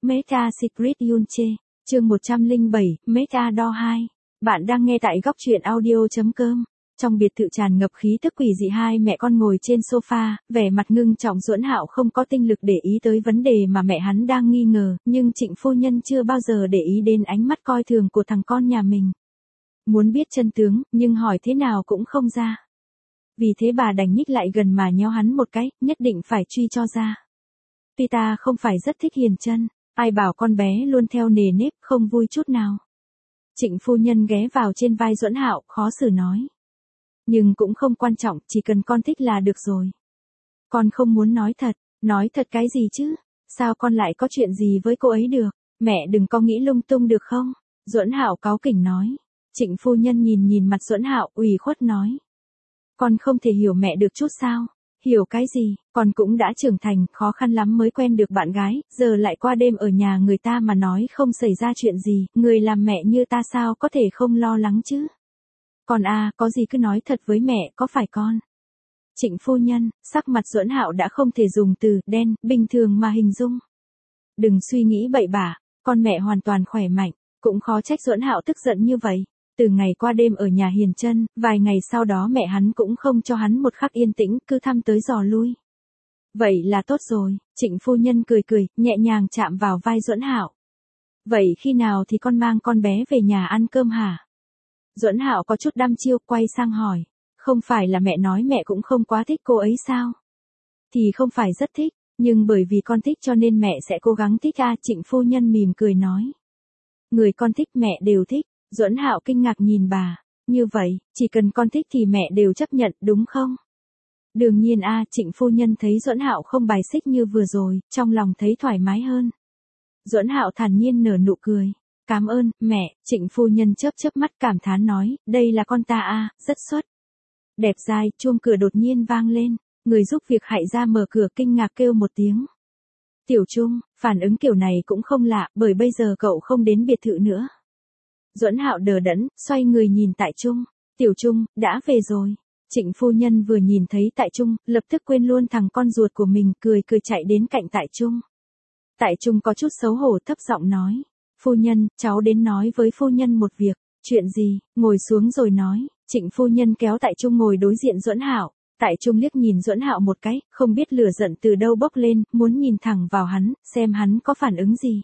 Meta Secret Yunche, chương 107, Meta Do 2. Bạn đang nghe tại góc truyện audio.com. Trong biệt thự tràn ngập khí tức quỷ dị, hai mẹ con ngồi trên sofa, vẻ mặt ngưng trọng. Duẫn Hạo không có tinh lực để ý tới vấn đề mà mẹ hắn đang nghi ngờ, nhưng Trịnh phu nhân chưa bao giờ để ý đến ánh mắt coi thường của thằng con nhà mình. Muốn biết chân tướng, nhưng hỏi thế nào cũng không ra. Vì thế bà đành nhích lại gần mà nhéo hắn một cái, nhất định phải truy cho ra. Tuy ta không phải rất thích Hiền Chân, ai bảo con bé luôn theo nề nếp, không vui chút nào. Trịnh phu nhân ghé vào trên vai Duẫn Hạo, khó xử nói. Nhưng cũng không quan trọng, chỉ cần con thích là được rồi. Con không muốn nói thật cái gì chứ? Sao con lại có chuyện gì với cô ấy được? Mẹ đừng có nghĩ lung tung được không? Duẫn Hạo cáu kỉnh nói. Trịnh phu nhân nhìn mặt Duẫn Hạo, ủy khuất nói. Con không thể hiểu mẹ được chút sao? Hiểu cái gì, con cũng đã trưởng thành, khó khăn lắm mới quen được bạn gái, giờ lại qua đêm ở nhà người ta mà nói không xảy ra chuyện gì, người làm mẹ như ta sao có thể không lo lắng chứ? Con à, có gì cứ nói thật với mẹ, có phải con? Trịnh phu nhân, sắc mặt Duẫn Hạo đã không thể dùng từ đen bình thường mà hình dung. Đừng suy nghĩ bậy bạ, con mẹ hoàn toàn khỏe mạnh, cũng khó trách Duẫn Hạo tức giận như vậy. Từ ngày qua đêm ở nhà Hiền Chân, vài ngày sau đó mẹ hắn cũng không cho hắn một khắc yên tĩnh, cứ thăm tới dò lui. Vậy là tốt rồi, Trịnh phu nhân cười, nhẹ nhàng chạm vào vai Duẫn Hạo. Vậy khi nào thì con mang con bé về nhà ăn cơm hả? Duẫn Hạo có chút đăm chiêu, quay sang hỏi. Không phải là mẹ nói mẹ cũng không quá thích cô ấy sao? Thì không phải rất thích, nhưng bởi vì con thích cho nên mẹ sẽ cố gắng thích à, Trịnh phu nhân mỉm cười nói. Người con thích mẹ đều thích. Duẫn Hạo kinh ngạc nhìn bà, như vậy, chỉ cần con thích thì mẹ đều chấp nhận, đúng không? Đương nhiên a, Trịnh phu nhân thấy Duẫn Hạo không bài xích như vừa rồi, trong lòng thấy thoải mái hơn. Duẫn Hạo thản nhiên nở nụ cười. Cảm ơn, mẹ, Trịnh phu nhân chớp mắt cảm thán nói, đây là con ta a, rất xuất. Đẹp dai, chuông cửa đột nhiên vang lên, người giúp việc hạy ra mở cửa kinh ngạc kêu một tiếng. Tiểu Trung, phản ứng kiểu này cũng không lạ, bởi bây giờ cậu không đến biệt thự nữa. Duẫn Hạo đờ đẫn, xoay người nhìn Tại Trung. Tiểu Trung, đã về rồi. Trịnh phu nhân vừa nhìn thấy Tại Trung, lập tức quên luôn thằng con ruột của mình, cười chạy đến cạnh Tại Trung. Tại Trung có chút xấu hổ thấp giọng nói. Phu nhân, cháu đến nói với phu nhân một việc. Chuyện gì, ngồi xuống rồi nói. Trịnh phu nhân kéo Tại Trung ngồi đối diện Duẫn Hạo. Tại Trung liếc nhìn Duẫn Hạo một cái, không biết lửa giận từ đâu bốc lên, muốn nhìn thẳng vào hắn, xem hắn có phản ứng gì.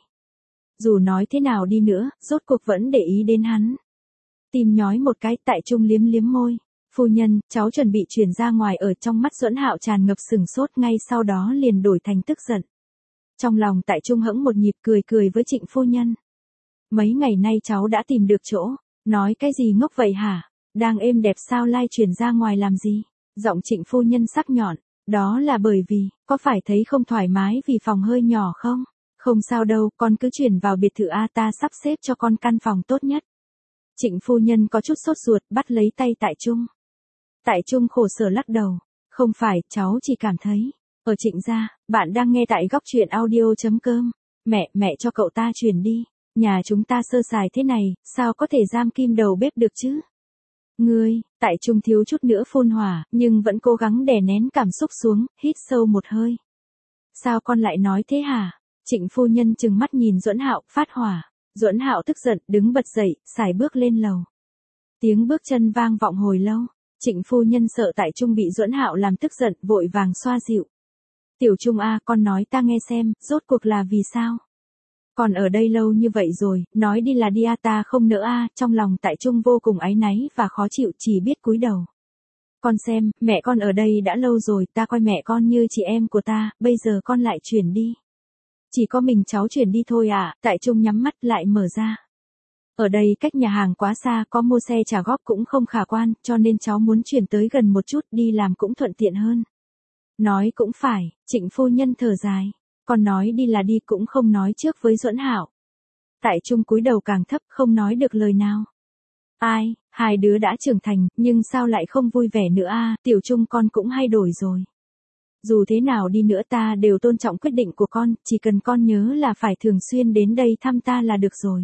Dù nói thế nào đi nữa, rốt cuộc vẫn để ý đến hắn. Tim nhói một cái, Tại Trung liếm môi. Phu nhân, cháu chuẩn bị chuyển ra ngoài. Ở trong mắt Duẫn Hạo tràn ngập sừng sốt, ngay sau đó liền đổi thành tức giận. Trong lòng Tại Trung hững một nhịp, cười với Trịnh phu nhân. Mấy ngày nay cháu đã tìm được chỗ. Nói cái gì ngốc vậy hả? Đang êm đẹp sao lai chuyển ra ngoài làm gì? Giọng Trịnh phu nhân sắc nhọn. Đó là bởi vì, có phải thấy không thoải mái vì phòng hơi nhỏ không? Không sao đâu, con cứ chuyển vào biệt thự A, ta sắp xếp cho con căn phòng tốt nhất. Trịnh phu nhân có chút sốt ruột, bắt lấy tay Tại Trung. Tại Trung khổ sở lắc đầu. Không phải, cháu chỉ cảm thấy. Ở Trịnh gia, bạn đang nghe tại góc truyện audio.com. Mẹ cho cậu ta chuyển đi. Nhà chúng ta sơ sài thế này, sao có thể giam kim đầu bếp được chứ? Ngươi, Tại Trung thiếu chút nữa phun hỏa, nhưng vẫn cố gắng đè nén cảm xúc xuống, hít sâu một hơi. Sao con lại nói thế hả? Trịnh phu nhân trừng mắt nhìn Duẫn Hạo, phát hỏa. Duẫn Hạo tức giận, đứng bật dậy, sải bước lên lầu. Tiếng bước chân vang vọng hồi lâu. Trịnh phu nhân sợ Tại Trung bị Duẫn Hạo làm tức giận, vội vàng xoa dịu. Tiểu Trung a, con nói ta nghe xem, rốt cuộc là vì sao? Con ở đây lâu như vậy rồi, nói đi là đi a, ta không nỡ a. Trong lòng Tại Trung vô cùng áy náy và khó chịu, chỉ biết cúi đầu. Con xem, mẹ con ở đây đã lâu rồi, ta coi mẹ con như chị em của ta, bây giờ con lại chuyển đi. Chỉ có mình cháu chuyển đi thôi à? Tại Trung nhắm mắt lại mở ra. Ở đây cách nhà hàng quá xa, có mua xe trả góp cũng không khả quan, cho nên cháu muốn chuyển tới gần một chút, đi làm cũng thuận tiện hơn. Nói cũng phải, Trịnh phu nhân thở dài. Con nói đi là đi cũng không nói trước với Duẫn Hạo. Tại Trung cúi đầu càng thấp, không nói được lời nào. Ai, hai đứa đã trưởng thành, nhưng sao lại không vui vẻ nữa a? Tiểu Trung con cũng hay đổi rồi. Dù thế nào đi nữa ta đều tôn trọng quyết định của con, chỉ cần con nhớ là phải thường xuyên đến đây thăm ta là được rồi.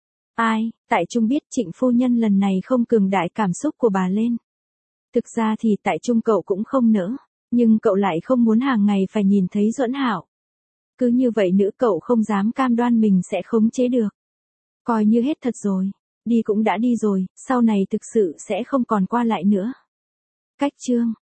Ai, Tại Trung biết Trịnh phu nhân lần này không cường đại cảm xúc của bà lên. Thực ra thì Tại Trung cậu cũng không nỡ, nhưng cậu lại không muốn hàng ngày phải nhìn thấy Duẫn Hạo. Cứ như vậy nữ cậu không dám cam đoan mình sẽ khống chế được. Coi như hết thật rồi. Đi cũng đã đi rồi, sau này thực sự sẽ không còn qua lại nữa. Cách chương